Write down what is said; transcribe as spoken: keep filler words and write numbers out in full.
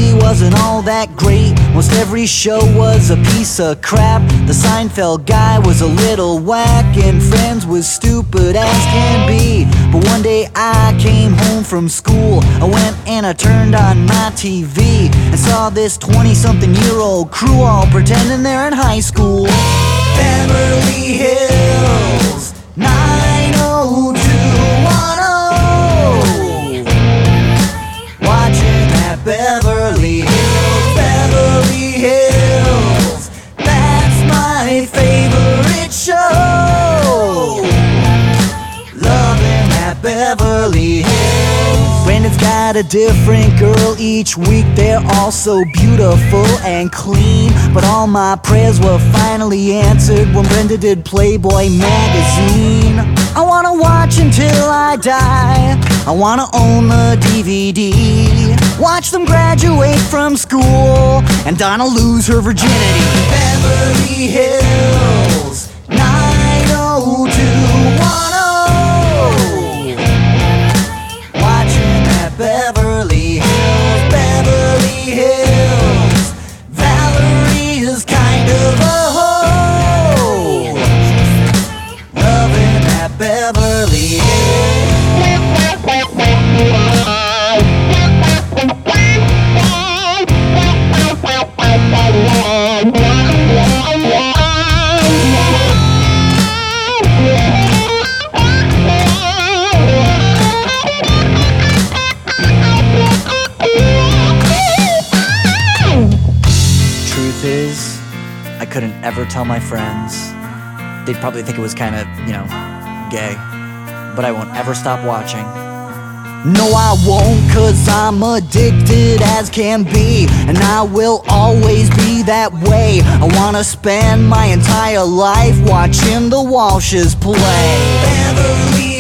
Beverly wasn't all that great. Most every show was a piece of crap. The Seinfeld guy was a little whack, and Friends was stupid as can be. But one day I came home from school. I went and I turned on my T V and saw this twenty-something-year-old crew all pretending they're in high school. Beverly Hills nine oh two one oh. Watching that Beverly Hills, Beverly Hills, that's my favorite show. Loving that Beverly Hills. Brandon's got a different girl each week. They're all so beautiful and clean. But all my prayers were finally answered when Brenda did Playboy magazine. I wanna watch until I die. I wanna own the D V D. Watch them graduate from school and Donna lose her virginity. Beverly Hills nine oh two one oh. Watching that Beverly Hills, Beverly Hills. Valerie is kind of a hoe. Loving that Beverly Hills. Truth is, I couldn't ever tell my friends. They'd probably think it was kind of, you know, gay. But I won't ever stop watching. No, I won't, cause I'm addicted as can be, and I will always be that way. I wanna spend my entire life watching the Walshes play. Beverly